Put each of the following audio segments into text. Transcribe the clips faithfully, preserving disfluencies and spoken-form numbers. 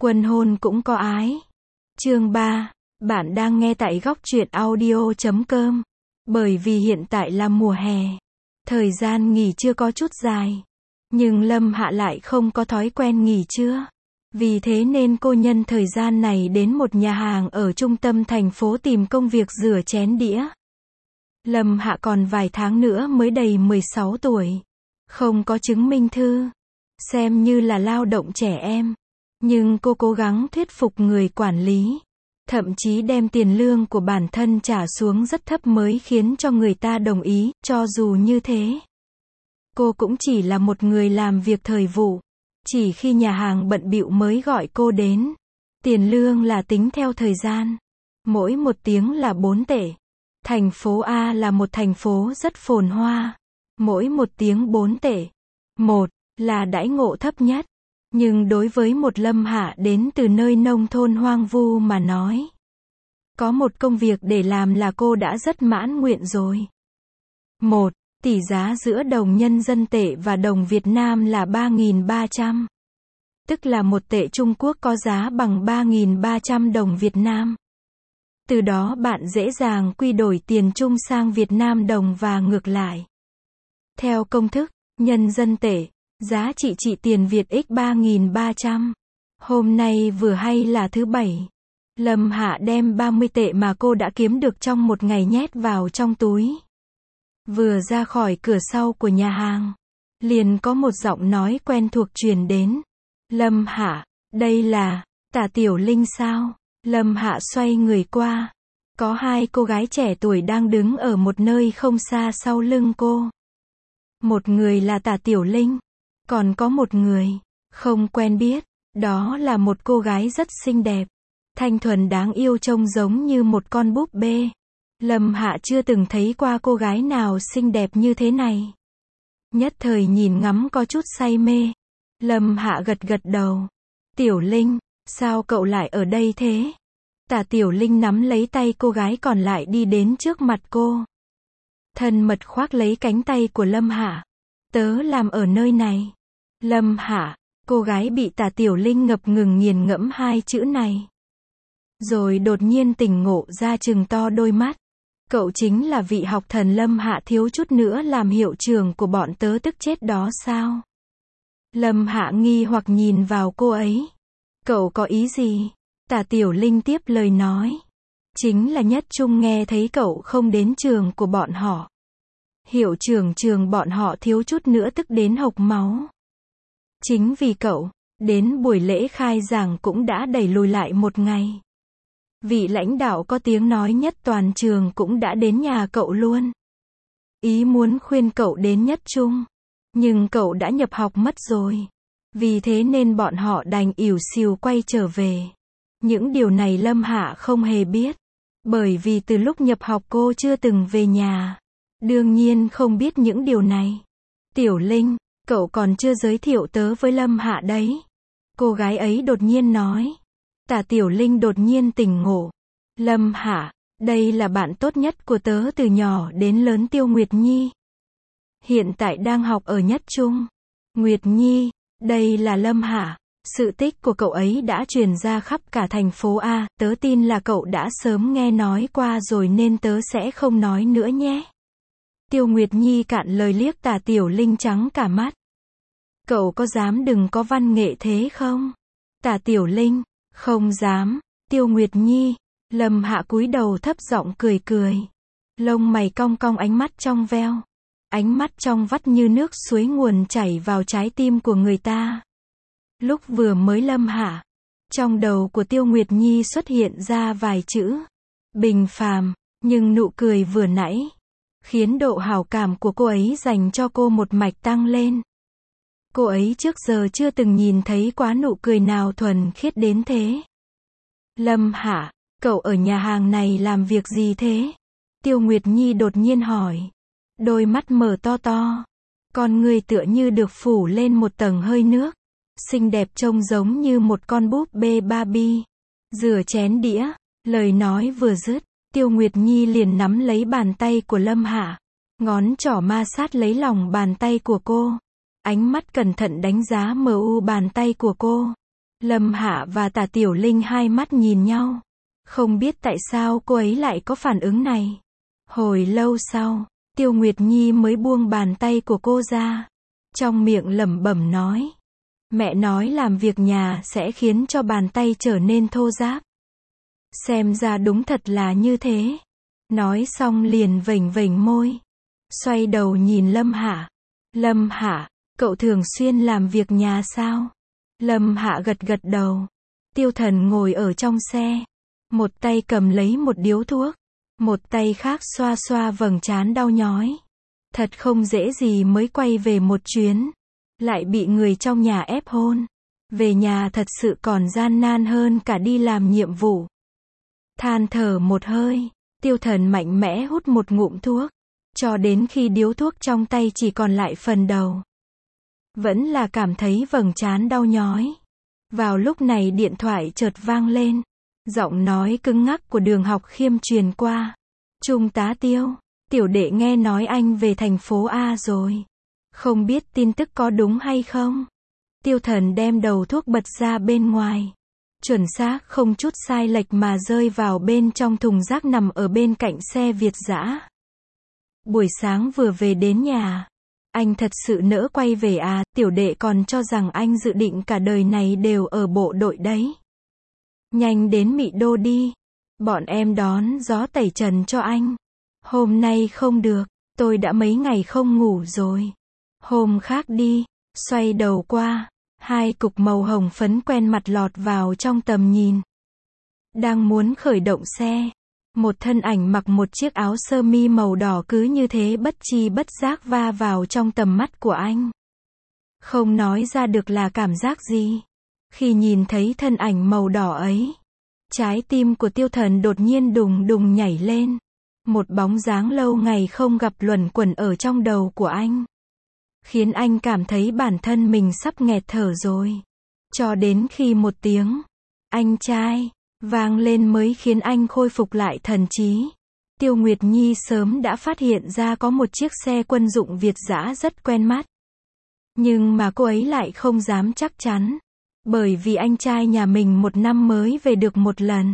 Quân hôn cũng có ái. Chương ba. Bạn đang nghe tại góc truyện audio chấm com. Bởi vì hiện tại là mùa hè. Thời gian nghỉ trưa có chút dài. Nhưng Lâm Hạ lại không có thói quen nghỉ trưa. Vì thế nên cô nhân thời gian này đến một nhà hàng ở trung tâm thành phố tìm công việc rửa chén đĩa. Lâm Hạ còn vài tháng nữa mới đầy mười sáu tuổi. Không có chứng minh thư. Xem như là lao động trẻ em. Nhưng cô cố gắng thuyết phục người quản lý. Thậm chí đem tiền lương của bản thân trả xuống rất thấp mới khiến cho người ta đồng ý, cho dù như thế. Cô cũng chỉ là một người làm việc thời vụ. Chỉ khi nhà hàng bận bịu mới gọi cô đến. Tiền lương là tính theo thời gian. Mỗi một tiếng là bốn tệ. Thành phố A là một thành phố rất phồn hoa. Mỗi một tiếng bốn tệ. Một, là đãi ngộ thấp nhất. Nhưng đối với một Lâm Hạ đến từ nơi nông thôn hoang vu mà nói. Có một công việc để làm là cô đã rất mãn nguyện rồi. Một, tỷ giá giữa đồng nhân dân tệ và đồng Việt Nam là ba nghìn ba trăm. Tức là một tệ Trung Quốc có giá bằng ba nghìn ba trăm đồng Việt Nam. Từ đó bạn dễ dàng quy đổi tiền Trung sang Việt Nam đồng và ngược lại. Theo công thức, nhân dân tệ, giá trị trị tiền Việt x ba nghìn ba trăm. Hôm nay vừa hay là thứ bảy. Lâm Hạ đem ba mươi tệ mà cô đã kiếm được trong một ngày nhét vào trong túi. Vừa ra khỏi cửa sau của nhà hàng. Liền có một giọng nói quen thuộc truyền đến. Lâm Hạ, đây là Tả Tiểu Linh sao? Lâm Hạ xoay người qua. Có hai cô gái trẻ tuổi đang đứng ở một nơi không xa sau lưng cô. Một người là Tả Tiểu Linh. Còn có một người, không quen biết. Đó là một cô gái rất xinh đẹp. Thanh thuần đáng yêu trông giống như một con búp bê. Lâm Hạ chưa từng thấy qua cô gái nào xinh đẹp như thế này. Nhất thời nhìn ngắm có chút say mê. Lâm Hạ gật gật đầu. Tiểu Linh, sao cậu lại ở đây thế? Tả Tiểu Linh nắm lấy tay cô gái còn lại đi đến trước mặt cô. Thân mật khoác lấy cánh tay của Lâm Hạ. Tớ làm ở nơi này. Lâm Hạ, cô gái bị Tả Tiểu Linh ngập ngừng nghiền ngẫm hai chữ này. Rồi đột nhiên tỉnh ngộ ra trừng to đôi mắt. Cậu chính là vị học thần Lâm Hạ thiếu chút nữa làm hiệu trưởng của bọn tớ tức chết đó sao? Lâm Hạ nghi hoặc nhìn vào cô ấy. Cậu có ý gì? Tả Tiểu Linh tiếp lời nói. Chính là Nhất Trung nghe thấy cậu không đến trường của bọn họ. Hiệu trưởng trường bọn họ thiếu chút nữa tức đến hộc máu. Chính vì cậu, đến buổi lễ khai giảng cũng đã đẩy lùi lại một ngày. Vị lãnh đạo có tiếng nói nhất toàn trường cũng đã đến nhà cậu luôn. Ý muốn khuyên cậu đến Nhất Trung. Nhưng cậu đã nhập học mất rồi. Vì thế nên bọn họ đành ỉu xìu quay trở về. Những điều này Lâm Hạ không hề biết. Bởi vì từ lúc nhập học cô chưa từng về nhà. Đương nhiên không biết những điều này. Tiểu Linh, cậu còn chưa giới thiệu tớ với Lâm Hạ đấy. Cô gái ấy đột nhiên nói. Tả Tiểu Linh đột nhiên tỉnh ngộ. Lâm Hạ, đây là bạn tốt nhất của tớ từ nhỏ đến lớn Tiêu Nguyệt Nhi. Hiện tại đang học ở Nhất Trung. Nguyệt Nhi, đây là Lâm Hạ. Sự tích của cậu ấy đã truyền ra khắp cả thành phố A, tớ tin là cậu đã sớm nghe nói qua rồi nên tớ sẽ không nói nữa nhé. Tiêu Nguyệt Nhi cạn lời liếc Tả Tiểu Linh trắng cả mắt. Cậu có dám đừng có văn nghệ thế không? Tả Tiểu Linh, không dám. Tiêu Nguyệt Nhi, Lâm Hạ cúi đầu thấp giọng cười cười. Lông mày cong cong ánh mắt trong veo. Ánh mắt trong vắt như nước suối nguồn chảy vào trái tim của người ta. Lúc vừa mới Lâm Hạ, trong đầu của Tiêu Nguyệt Nhi xuất hiện ra vài chữ. Bình phàm, nhưng nụ cười vừa nãy khiến độ hảo cảm của cô ấy dành cho cô một mạch tăng lên. Cô ấy trước giờ chưa từng nhìn thấy quá nụ cười nào thuần khiết đến thế. Lâm Hạ, cậu ở nhà hàng này làm việc gì thế? Tiêu Nguyệt Nhi đột nhiên hỏi. Đôi mắt mở to to. Con người tựa như được phủ lên một tầng hơi nước. Xinh đẹp trông giống như một con búp bê Barbie. Rửa chén đĩa. Lời nói vừa dứt. Tiêu Nguyệt Nhi liền nắm lấy bàn tay của Lâm Hạ. Ngón trỏ ma sát lấy lòng bàn tay của cô. Ánh mắt cẩn thận đánh giá mờ u bàn tay của cô. Lâm Hạ và Tả Tiểu Linh hai mắt nhìn nhau. Không biết tại sao cô ấy lại có phản ứng này. Hồi lâu sau, Tiêu Nguyệt Nhi mới buông bàn tay của cô ra. Trong miệng lẩm bẩm nói. Mẹ nói làm việc nhà sẽ khiến cho bàn tay trở nên thô ráp. Xem ra đúng thật là như thế. Nói xong liền vểnh vểnh môi. Xoay đầu nhìn Lâm Hạ. Lâm Hạ, cậu thường xuyên làm việc nhà sao? Lâm Hạ gật gật đầu. Tiêu Thần ngồi ở trong xe. Một tay cầm lấy một điếu thuốc. Một tay khác xoa xoa vầng trán đau nhói. Thật không dễ gì mới quay về một chuyến. Lại bị người trong nhà ép hôn. Về nhà thật sự còn gian nan hơn cả đi làm nhiệm vụ. Than thở một hơi. Tiêu Thần mạnh mẽ hút một ngụm thuốc. Cho đến khi điếu thuốc trong tay chỉ còn lại phần đầu. Vẫn là cảm thấy vầng trán đau nhói. Vào lúc này điện thoại chợt vang lên. Giọng nói cứng ngắc của Đường Học Khiêm truyền qua. Trung tá Tiêu, tiểu đệ nghe nói anh về thành phố A rồi. Không biết tin tức có đúng hay không? Tiêu Thần đem đầu thuốc bật ra bên ngoài. Chuẩn xác không chút sai lệch mà rơi vào bên trong thùng rác nằm ở bên cạnh xe Việt dã. Buổi sáng vừa về đến nhà. Anh thật sự nỡ quay về à, tiểu đệ còn cho rằng anh dự định cả đời này đều ở bộ đội đấy. Nhanh đến Mị Đô đi. Bọn em đón gió tẩy trần cho anh. Hôm nay không được, tôi đã mấy ngày không ngủ rồi. Hôm khác đi. Xoay đầu qua. Hai cục màu hồng phấn quen mặt lọt vào trong tầm nhìn. Đang muốn khởi động xe. Một thân ảnh mặc một chiếc áo sơ mi màu đỏ cứ như thế bất chi bất giác va vào trong tầm mắt của anh. Không nói ra được là cảm giác gì. Khi nhìn thấy thân ảnh màu đỏ ấy. Trái tim của Tiêu Thần đột nhiên đùng đùng nhảy lên. Một bóng dáng lâu ngày không gặp luẩn quẩn ở trong đầu của anh. Khiến anh cảm thấy bản thân mình sắp nghẹt thở rồi. Cho đến khi một tiếng. Anh trai. Vang lên mới khiến anh khôi phục lại thần trí. Tiêu Nguyệt Nhi sớm đã phát hiện ra có một chiếc xe quân dụng Việt dã rất quen mắt. Nhưng mà cô ấy lại không dám chắc chắn. Bởi vì anh trai nhà mình một năm mới về được một lần.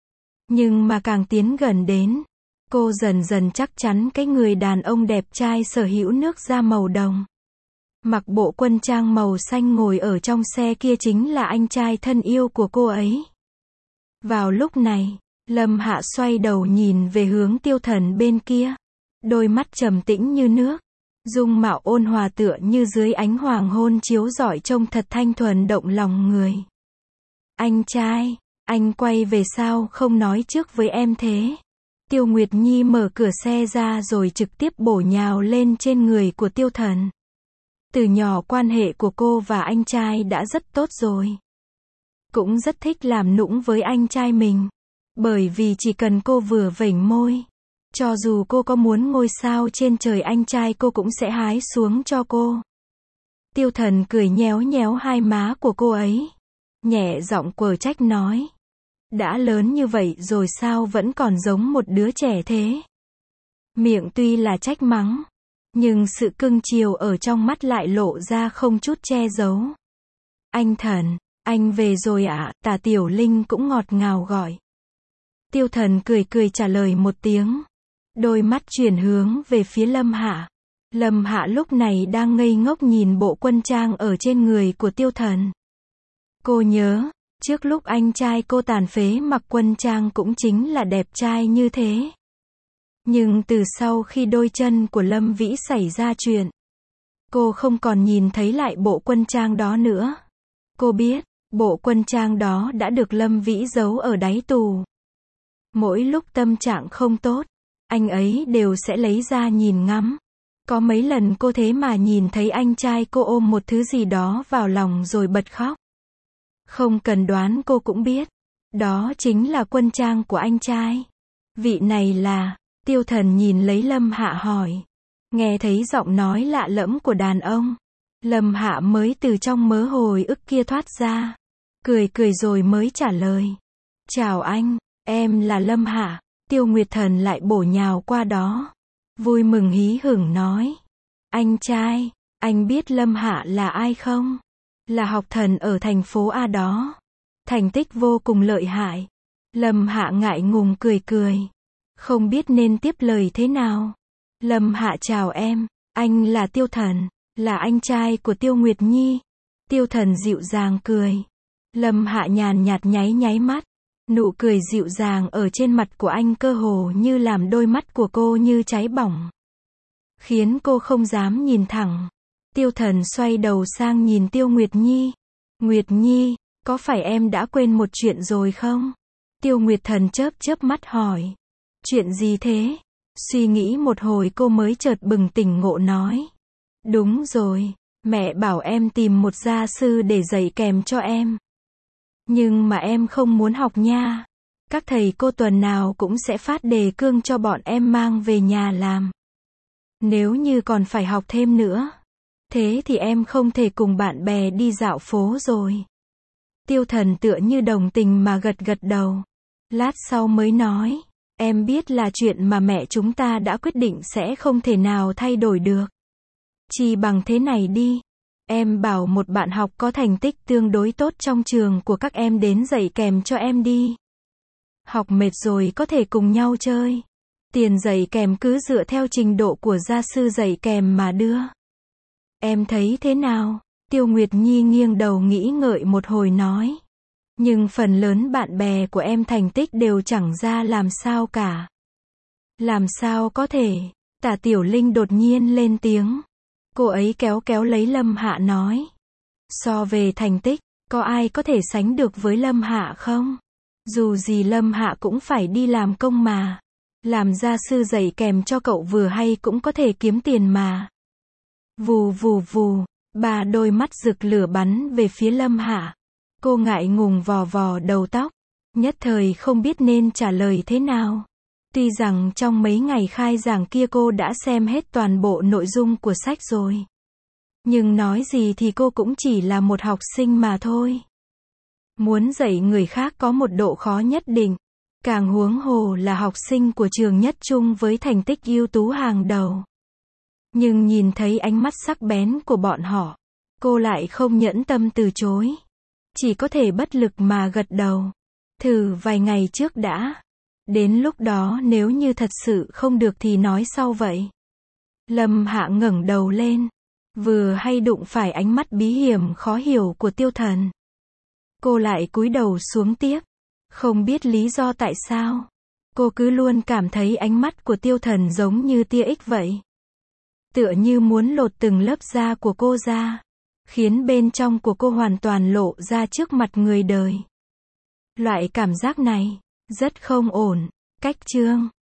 Nhưng mà càng tiến gần đến. Cô dần dần chắc chắn cái người đàn ông đẹp trai sở hữu nước da màu đồng. Mặc bộ quân trang màu xanh ngồi ở trong xe kia chính là anh trai thân yêu của cô ấy. Vào lúc này, Lâm Hạ xoay đầu nhìn về hướng Tiêu Thần bên kia. Đôi mắt trầm tĩnh như nước. Dung mạo ôn hòa tựa như dưới ánh hoàng hôn chiếu rọi trông thật thanh thuần động lòng người. Anh trai, anh quay về sao không nói trước với em thế? Tiêu Nguyệt Nhi mở cửa xe ra rồi trực tiếp bổ nhào lên trên người của Tiêu Thần. Từ nhỏ quan hệ của cô và anh trai đã rất tốt rồi. Cũng rất thích làm nũng với anh trai mình. Bởi vì chỉ cần cô vừa vểnh môi. Cho dù cô có muốn ngôi sao trên trời anh trai cô cũng sẽ hái xuống cho cô. Tiêu Thần cười nhéo nhéo hai má của cô ấy. Nhẹ giọng quở trách nói. Đã lớn như vậy rồi sao vẫn còn giống một đứa trẻ thế? Miệng tuy là trách mắng. Nhưng sự cưng chiều ở trong mắt lại lộ ra không chút che giấu. Anh Thần, anh về rồi ạ, à? Tả Tiểu Linh cũng ngọt ngào gọi. Tiêu Thần cười cười trả lời một tiếng. Đôi mắt chuyển hướng về phía Lâm Hạ. Lâm Hạ lúc này đang ngây ngốc nhìn bộ quân trang ở trên người của Tiêu Thần. Cô nhớ, trước lúc anh trai cô tàn phế mặc quân trang cũng chính là đẹp trai như thế. Nhưng từ sau khi đôi chân của Lâm Vĩ xảy ra chuyện, cô không còn nhìn thấy lại bộ quân trang đó nữa. Cô biết, bộ quân trang đó đã được Lâm Vĩ giấu ở đáy tù. Mỗi lúc tâm trạng không tốt, anh ấy đều sẽ lấy ra nhìn ngắm. Có mấy lần cô thế mà nhìn thấy anh trai cô ôm một thứ gì đó vào lòng rồi bật khóc. Không cần đoán cô cũng biết. Đó chính là quân trang của anh trai. Vị này là... Tiêu Thần nhìn lấy Lâm Hạ hỏi. Nghe thấy giọng nói lạ lẫm của đàn ông. Lâm Hạ mới từ trong mớ hồi ức kia thoát ra. Cười cười rồi mới trả lời. Chào anh, em là Lâm Hạ. Tiêu Nguyệt Thần lại bổ nhào qua đó. Vui mừng hí hửng nói. Anh trai, anh biết Lâm Hạ là ai không? Là học thần ở thành phố A đó. Thành tích vô cùng lợi hại. Lâm Hạ ngại ngùng cười cười. Không biết nên tiếp lời thế nào. Lâm Hạ chào em, anh là Tiêu Thần, là anh trai của Tiêu Nguyệt Nhi. Tiêu Thần dịu dàng cười. Lâm Hạ nhàn nhạt nháy nháy mắt. Nụ cười dịu dàng ở trên mặt của anh cơ hồ như làm đôi mắt của cô như cháy bỏng. Khiến cô không dám nhìn thẳng. Tiêu Thần xoay đầu sang nhìn Tiêu Nguyệt Nhi. Nguyệt Nhi, có phải em đã quên một chuyện rồi không? Tiêu Nguyệt Thần chớp chớp mắt hỏi. Chuyện gì thế? Suy nghĩ một hồi cô mới chợt bừng tỉnh ngộ nói. Đúng rồi, mẹ bảo em tìm một gia sư để dạy kèm cho em. Nhưng mà em không muốn học nha. Các thầy cô tuần nào cũng sẽ phát đề cương cho bọn em mang về nhà làm. Nếu như còn phải học thêm nữa, thế thì em không thể cùng bạn bè đi dạo phố rồi. Tiêu Thần tựa như đồng tình mà gật gật đầu. Lát sau mới nói, em biết là chuyện mà mẹ chúng ta đã quyết định sẽ không thể nào thay đổi được. Chỉ bằng thế này đi. Em bảo một bạn học có thành tích tương đối tốt trong trường của các em đến dạy kèm cho em đi. Học mệt rồi có thể cùng nhau chơi. Tiền dạy kèm cứ dựa theo trình độ của gia sư dạy kèm mà đưa. Em thấy thế nào? Tiêu Nguyệt Nhi nghiêng đầu nghĩ ngợi một hồi nói. Nhưng phần lớn bạn bè của em thành tích đều chẳng ra làm sao cả. Làm sao có thể? Tả Tiểu Linh đột nhiên lên tiếng. Cô ấy kéo kéo lấy Lâm Hạ nói. So về thành tích, có ai có thể sánh được với Lâm Hạ không? Dù gì Lâm Hạ cũng phải đi làm công mà. Làm gia sư dạy kèm cho cậu vừa hay cũng có thể kiếm tiền mà. Vù vù vù, ba đôi mắt rực lửa bắn về phía Lâm Hạ. Cô ngại ngùng vò vò đầu tóc. Nhất thời không biết nên trả lời thế nào. Tuy rằng trong mấy ngày khai giảng kia cô đã xem hết toàn bộ nội dung của sách rồi. Nhưng nói gì thì cô cũng chỉ là một học sinh mà thôi. Muốn dạy người khác có một độ khó nhất định. Càng huống hồ là học sinh của trường nhất trung với thành tích ưu tú hàng đầu. Nhưng nhìn thấy ánh mắt sắc bén của bọn họ, cô lại không nhẫn tâm từ chối. Chỉ có thể bất lực mà gật đầu. Thử vài ngày trước đã. Đến lúc đó nếu như thật sự không được thì nói sau vậy. Lâm Hạ ngẩng đầu lên. Vừa hay đụng phải ánh mắt bí hiểm khó hiểu của Tiêu Thần. Cô lại cúi đầu xuống tiếp. Không biết lý do tại sao. Cô cứ luôn cảm thấy ánh mắt của Tiêu Thần giống như tia ích vậy. Tựa như muốn lột từng lớp da của cô ra. Khiến bên trong của cô hoàn toàn lộ ra trước mặt người đời. Loại cảm giác này, rất không ổn. Cách chương